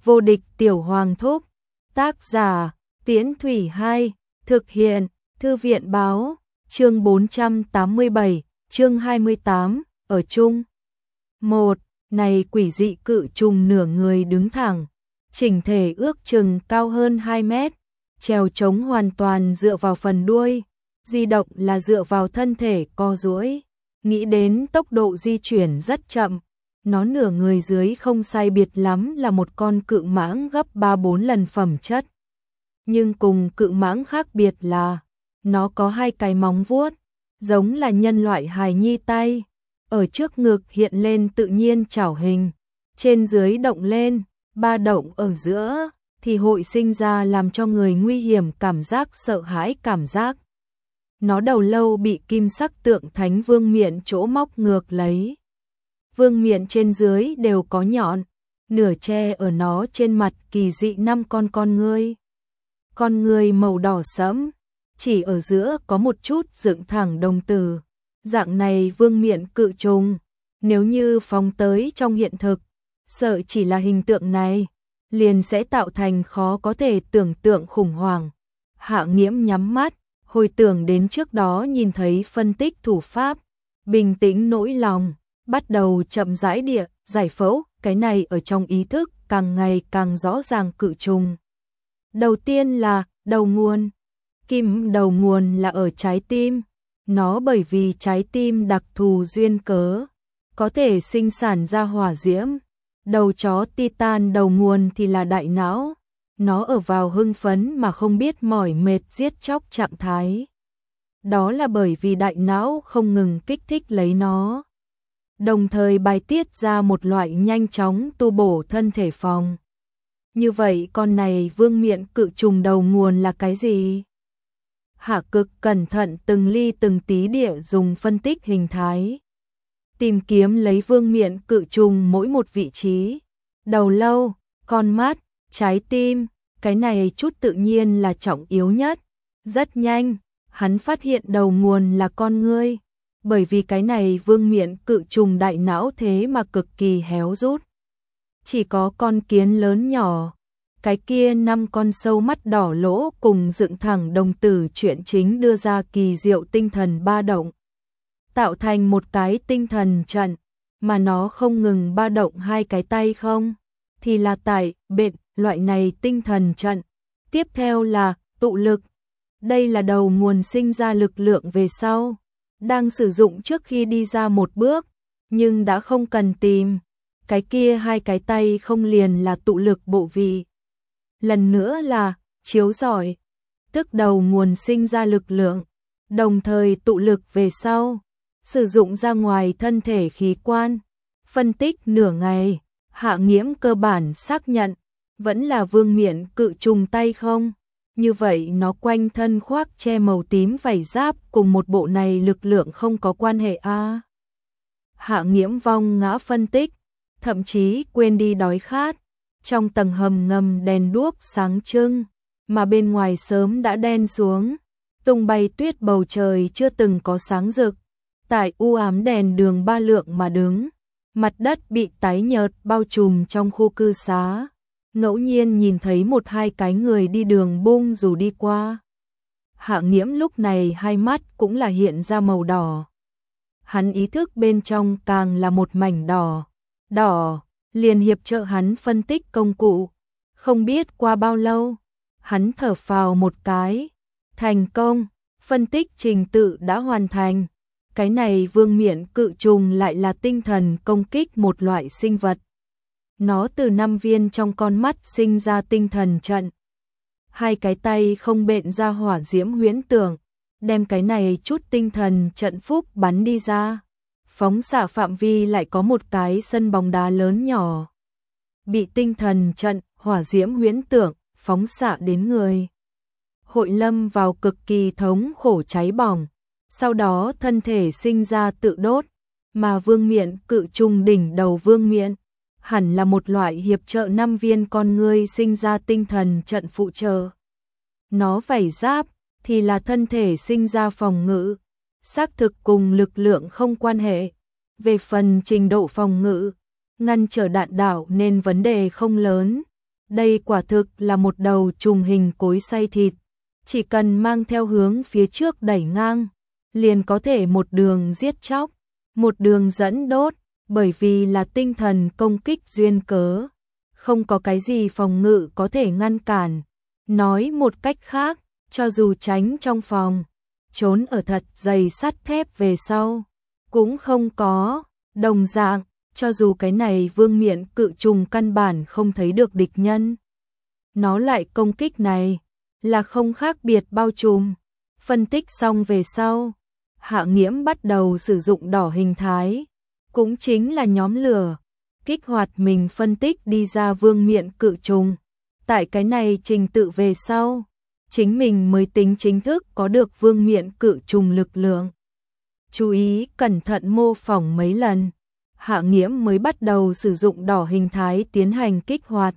Vô địch tiểu hoàng thúc. Tác giả, Tiễn Thủy 2, thực hiện, Thư viện báo, chương 487, chương 28, ở chung. 1. Này quỷ dị cự trùng nửa người đứng thẳng, chỉnh thể ước chừng cao hơn 2 mét, trèo trống hoàn toàn dựa vào phần đuôi, di động là dựa vào thân thể co duỗi. Nghĩ đến tốc độ di chuyển rất chậm, nó nửa người dưới không sai biệt lắm là một con cự mãng gấp 3-4 lần phẩm chất. Nhưng cùng cự mãng khác biệt là, nó có 2 cái móng vuốt, giống là nhân loại hài nhi tay, ở trước ngực hiện lên tự nhiên chảo hình, trên dưới động lên, 3 động ở giữa, thì hội sinh ra làm cho người nguy hiểm cảm giác sợ hãi cảm giác. Nó đầu lâu bị kim sắc tượng thánh vương miện chỗ móc ngược lấy. Vương miện trên dưới đều có nhọn, nửa che ở nó trên mặt kỳ dị 5 con ngươi. Con ngươi màu đỏ sẫm, chỉ ở giữa có một chút dựng thẳng đồng tử. Dạng này vương miện cự trùng, nếu như phóng tới trong hiện thực, sợ chỉ là hình tượng này, liền sẽ tạo thành khó có thể tưởng tượng khủng hoảng. Hạ Nghiễm nhắm mắt, hồi tưởng đến trước đó nhìn thấy phân tích thủ pháp, bình tĩnh nỗi lòng, bắt đầu chậm rãi giải phẫu, cái này ở trong ý thức càng ngày càng rõ ràng cự trùng. Đầu tiên là đầu nguồn. Kim đầu nguồn là ở trái tim, nó bởi vì trái tim đặc thù duyên cớ, có thể sinh sản ra hỏa diễm. Đầu chó Titan đầu nguồn thì là đại não, nó ở vào hưng phấn mà không biết mỏi mệt giết chóc trạng thái. Đó là bởi vì đại não không ngừng kích thích lấy nó, đồng thời bài tiết ra một loại nhanh chóng tu bổ thân thể phòng. Như vậy con này vương miện cự trùng đầu nguồn là cái gì? Hạ Cực cẩn thận từng ly từng tí địa dùng phân tích hình thái, tìm kiếm lấy vương miện cự trùng mỗi một vị trí, đầu lâu, con mắt, trái tim, cái này chút tự nhiên là trọng yếu nhất. Rất nhanh, hắn phát hiện đầu nguồn là con ngươi, bởi vì cái này vương miện cự trùng đại não thế mà cực kỳ héo rút. Chỉ có con kiến lớn nhỏ, cái kia 5 con sâu mắt đỏ lỗ cùng dựng thẳng đồng tử chuyện chính đưa ra kỳ diệu tinh thần ba động, tạo thành một cái tinh thần trận, mà nó không ngừng ba động 2 cái tay không, thì là tại bện loại này tinh thần trận. Tiếp theo là tụ lực, đây là đầu nguồn sinh ra lực lượng về sau, đang sử dụng trước khi đi ra một bước, nhưng đã không cần tìm. Cái kia 2 cái tay không liền là tụ lực bộ vị. Lần nữa là chiếu rọi, tức đầu nguồn sinh ra lực lượng, đồng thời tụ lực về sau, sử dụng ra ngoài thân thể khí quan. Phân tích nửa ngày, Hạ Nghiễm cơ bản xác nhận, vẫn là vương miện cự trùng tay không. Như vậy nó quanh thân khoác che màu tím vảy giáp cùng một bộ này lực lượng không có quan hệ a. Hạ Nghiễm vong ngã phân tích, thậm chí quên đi đói khát. Trong tầng hầm ngầm đèn đuốc sáng trưng, mà bên ngoài sớm đã đen xuống, tung bay tuyết bầu trời chưa từng có sáng rực. Tại u ám đèn đường ba lượng mà đứng, mặt đất bị tái nhợt bao trùm trong khu cư xá. Ngẫu nhiên nhìn thấy 1-2 cái người đi đường bung dù đi qua. Hạ Nghiễm lúc này hai mắt cũng là hiện ra màu đỏ. Hắn ý thức bên trong càng là một mảnh đỏ. Đỏ, liền hiệp trợ hắn phân tích công cụ. Không biết qua bao lâu, hắn thở phào một cái. Thành công, phân tích trình tự đã hoàn thành. Cái này vương miện cự trùng lại là tinh thần công kích một loại sinh vật. Nó từ 5 viên trong con mắt sinh ra tinh thần trận. 2 cái tay không bện ra hỏa diễm huyễn tưởng, đem cái này chút tinh thần trận phúc bắn đi ra. Phóng xạ phạm vi lại có một cái sân bóng đá lớn nhỏ. Bị tinh thần trận, hỏa diễm huyễn tưởng, phóng xạ đến người. Hội lâm vào cực kỳ thống khổ cháy bỏng. Sau đó thân thể sinh ra tự đốt, mà vương miện cự trùng đỉnh đầu vương miện hẳn là một loại hiệp trợ 5 viên con ngươi sinh ra tinh thần trận phụ trợ. Nó vảy giáp thì là thân thể sinh ra phòng ngự, xác thực cùng lực lượng không quan hệ. Về phần trình độ phòng ngự, ngăn trở đạn đạo nên vấn đề không lớn, Đây quả thực là một đầu trùng hình cối xay thịt, chỉ cần mang theo hướng phía trước đẩy ngang, liền có thể một đường giết chóc, một đường dẫn đốt, bởi vì là tinh thần công kích duyên cớ, không có cái gì phòng ngự có thể ngăn cản. Nói một cách khác, cho dù tránh trong phòng, trốn ở thật dày sắt thép về sau, cũng không có. Đồng dạng, cho dù cái này vương miện cự trùng căn bản không thấy được địch nhân, nó lại công kích này là không khác biệt bao trùm. Phân tích xong về sau, Hạ Nghiễm bắt đầu sử dụng đỏ hình thái, cũng chính là nhóm lửa, kích hoạt mình phân tích đi ra vương miện cự trùng. Tại cái này trình tự về sau, chính mình mới tính chính thức có được vương miện cự trùng lực lượng. Chú ý cẩn thận mô phỏng mấy lần, Hạ Nghiễm mới bắt đầu sử dụng đỏ hình thái tiến hành kích hoạt.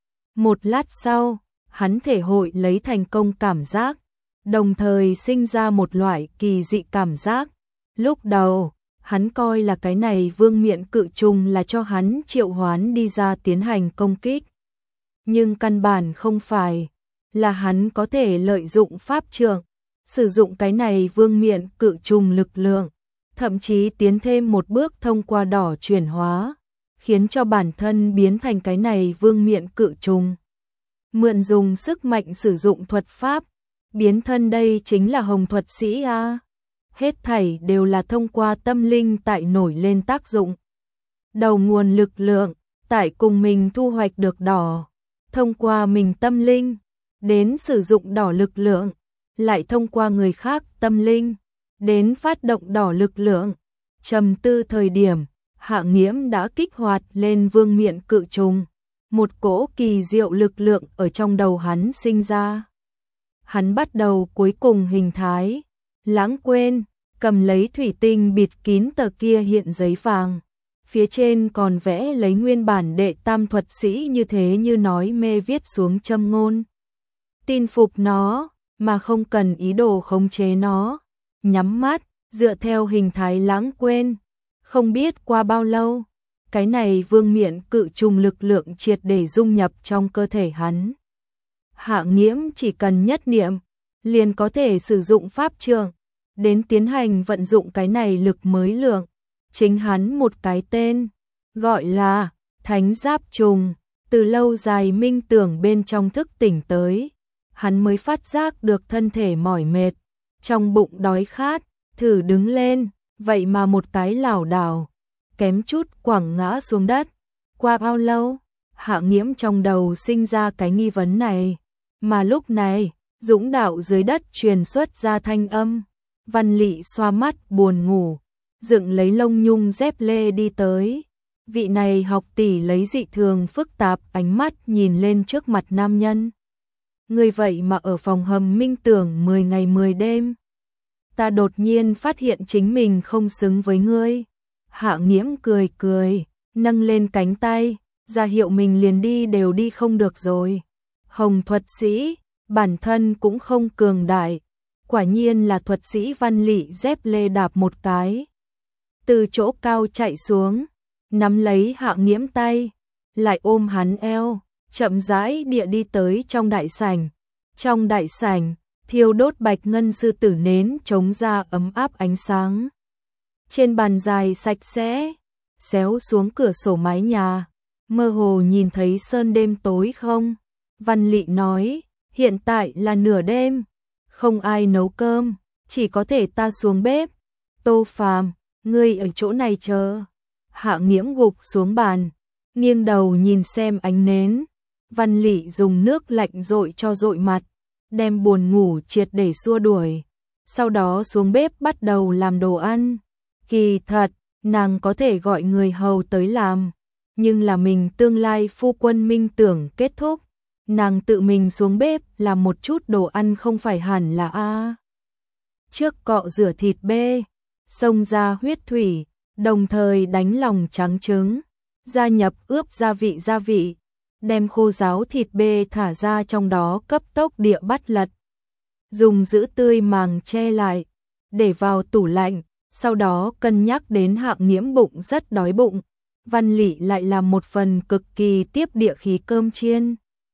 Một lát sau, hắn thể hội lấy thành công cảm giác, đồng thời sinh ra một loại kỳ dị cảm giác. Lúc đầu, hắn coi là cái này vương miện cự trùng là cho hắn triệu hoán đi ra tiến hành công kích. Nhưng căn bản không phải, là hắn có thể lợi dụng pháp trượng, sử dụng cái này vương miện cự trùng lực lượng, thậm chí tiến thêm một bước thông qua đỏ chuyển hóa, khiến cho bản thân biến thành cái này vương miện cự trùng. Mượn dùng sức mạnh sử dụng thuật pháp, biến thân đây chính là hồng thuật sĩ a. Hết thảy đều là thông qua tâm linh tại nổi lên tác dụng. Đầu nguồn lực lượng, tại cùng mình thu hoạch được đỏ, thông qua mình tâm linh, đến sử dụng đỏ lực lượng, lại thông qua người khác tâm linh, đến phát động đỏ lực lượng. Trầm tư thời điểm, Hạ Nghiễm đã kích hoạt lên vương miện cự trùng, một cỗ kỳ diệu lực lượng ở trong đầu hắn sinh ra. Hắn bắt đầu cuối cùng hình thái, lãng quên, cầm lấy thủy tinh bịt kín tờ kia hiện giấy vàng. Phía trên còn vẽ lấy nguyên bản đệ tam thuật sĩ như thế như nói mê viết xuống châm ngôn. Tin phục nó, mà không cần ý đồ khống chế nó. Nhắm mắt, dựa theo hình thái lãng quên. Không biết qua bao lâu, cái này vương miện cự trùng lực lượng triệt để dung nhập trong cơ thể hắn. Hạ Nghiễm chỉ cần nhất niệm, liền có thể sử dụng pháp trượng, đến tiến hành vận dụng cái này lực mới lượng. Chính hắn một cái tên, gọi là Thánh Giáp Trùng, từ lâu dài minh tưởng bên trong thức tỉnh tới. Hắn mới phát giác được thân thể mỏi mệt, trong bụng đói khát, thử đứng lên, vậy mà một cái lảo đảo, kém chút quẳng ngã xuống đất. Qua bao lâu, Hạ Nghiễm trong đầu sinh ra cái nghi vấn này, mà lúc này, dũng đạo dưới đất truyền xuất ra thanh âm. Văn Lị xoa mắt buồn ngủ, dựng lấy lông nhung dép lê đi tới. Vị này học tỷ lấy dị thường phức tạp ánh mắt nhìn lên trước mặt nam nhân. Người vậy mà ở phòng hầm minh tưởng 10 ngày 10 đêm. Ta đột nhiên phát hiện chính mình không xứng với ngươi. Hạ Nghiễm cười cười, nâng lên cánh tay, ra hiệu mình liền đi đều đi không được rồi. Hồng thuật sĩ, bản thân cũng không cường đại. Quả nhiên là thuật sĩ Văn Lị dép lê đạp một cái. Từ chỗ cao chạy xuống, nắm lấy Hạ Nghiễm tay, lại ôm hắn eo, chậm rãi địa đi tới trong đại sảnh. Trong đại sảnh, thiêu đốt bạch ngân sư tử nến chống ra ấm áp ánh sáng. Trên bàn dài sạch sẽ, xéo xuống cửa sổ mái nhà, mơ hồ nhìn thấy sơn đêm tối không. Văn Lị nói, hiện tại là nửa đêm, không ai nấu cơm, chỉ có thể ta xuống bếp. Tô Phàm, ngươi ở chỗ này chờ. Hạ Nghiễm gục xuống bàn, nghiêng đầu nhìn xem ánh nến. Văn Lị dùng nước lạnh dội cho dội mặt, đem buồn ngủ triệt để xua đuổi. Sau đó xuống bếp bắt đầu làm đồ ăn. Kỳ thật, nàng có thể gọi người hầu tới làm, nhưng là mình tương lai phu quân minh tưởng kết thúc, nàng tự mình xuống bếp làm một chút đồ ăn không phải hẳn là a. Trước cọ rửa thịt bê, xông ra huyết thủy, đồng thời đánh lòng trắng trứng, gia nhập ướp gia vị, đem khô ráo thịt bê thả ra trong đó cấp tốc địa bắt lật. Dùng giữ tươi màng che lại, để vào tủ lạnh, sau đó cân nhắc đến Hạ Nghiễm bụng rất đói bụng. Văn Lị lại làm một phần cực kỳ tiếp địa khí cơm chiên,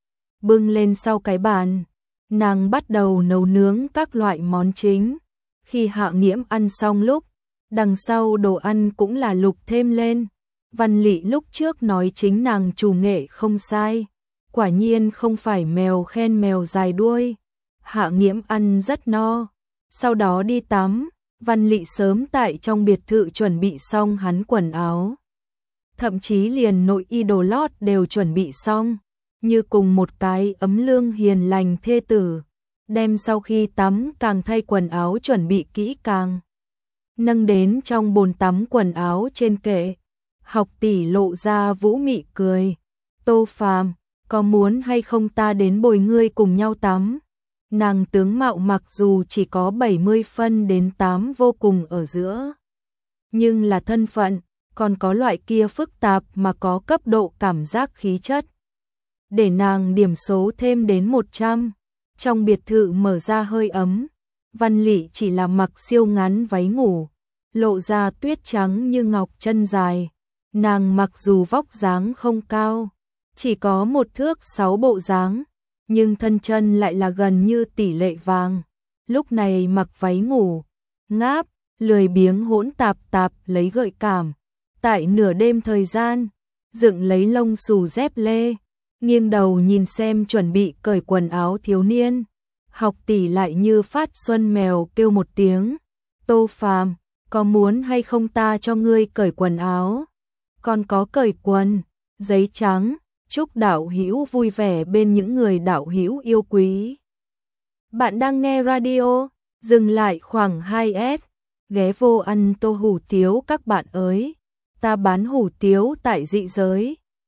bưng lên sau cái bàn. Nàng bắt đầu nấu nướng các loại món chính. Khi Hạ Nghiễm ăn xong lúc, đằng sau đồ ăn cũng là lục thêm lên. Văn Lị lúc trước nói chính nàng chủ nghệ không sai. Quả nhiên không phải mèo khen mèo dài đuôi. Hạ Nghiễm ăn rất no. Sau đó đi tắm. Văn Lị sớm tại trong biệt thự chuẩn bị xong hắn quần áo. Thậm chí liền nội y đồ lót đều chuẩn bị xong. Như cùng một cái ấm lương hiền lành thê tử. Đem sau khi tắm càng thay quần áo chuẩn bị kỹ càng. Nâng đến trong bồn tắm quần áo trên kệ. Học tỷ lộ ra vũ mị cười. Tô Phàm, có muốn hay không ta đến bồi ngươi cùng nhau tắm? Nàng tướng mạo mặc dù chỉ có 70 phân đến 8 vô cùng ở giữa. Nhưng là thân phận, còn có loại kia phức tạp mà có cấp độ cảm giác khí chất. Để nàng điểm số thêm đến 100. Trong biệt thự mở ra hơi ấm. Văn Lị chỉ là mặc siêu ngắn váy ngủ. Lộ ra tuyết trắng như ngọc chân dài. Nàng mặc dù vóc dáng không cao. Chỉ có 1 thước 6 bộ dáng. Nhưng thân chân lại là gần như tỷ lệ vàng. Lúc này mặc váy ngủ. Ngáp, lười biếng hỗn tạp lấy gợi cảm. Tại nửa đêm thời gian. Dựng lấy lông xù dép lê. Nghiêng đầu nhìn xem chuẩn bị cởi quần áo thiếu niên. Học tỷ lại như phát xuân mèo kêu một tiếng. Tô Phàm, có muốn hay không ta cho ngươi cởi quần áo? Còn có cởi quần, giấy trắng, chúc đạo hữu vui vẻ bên những người đạo hữu yêu quý. Bạn đang nghe radio, dừng lại khoảng 2S, ghé vô ăn tô hủ tiếu các bạn ơi. Ta bán hủ tiếu tại dị giới.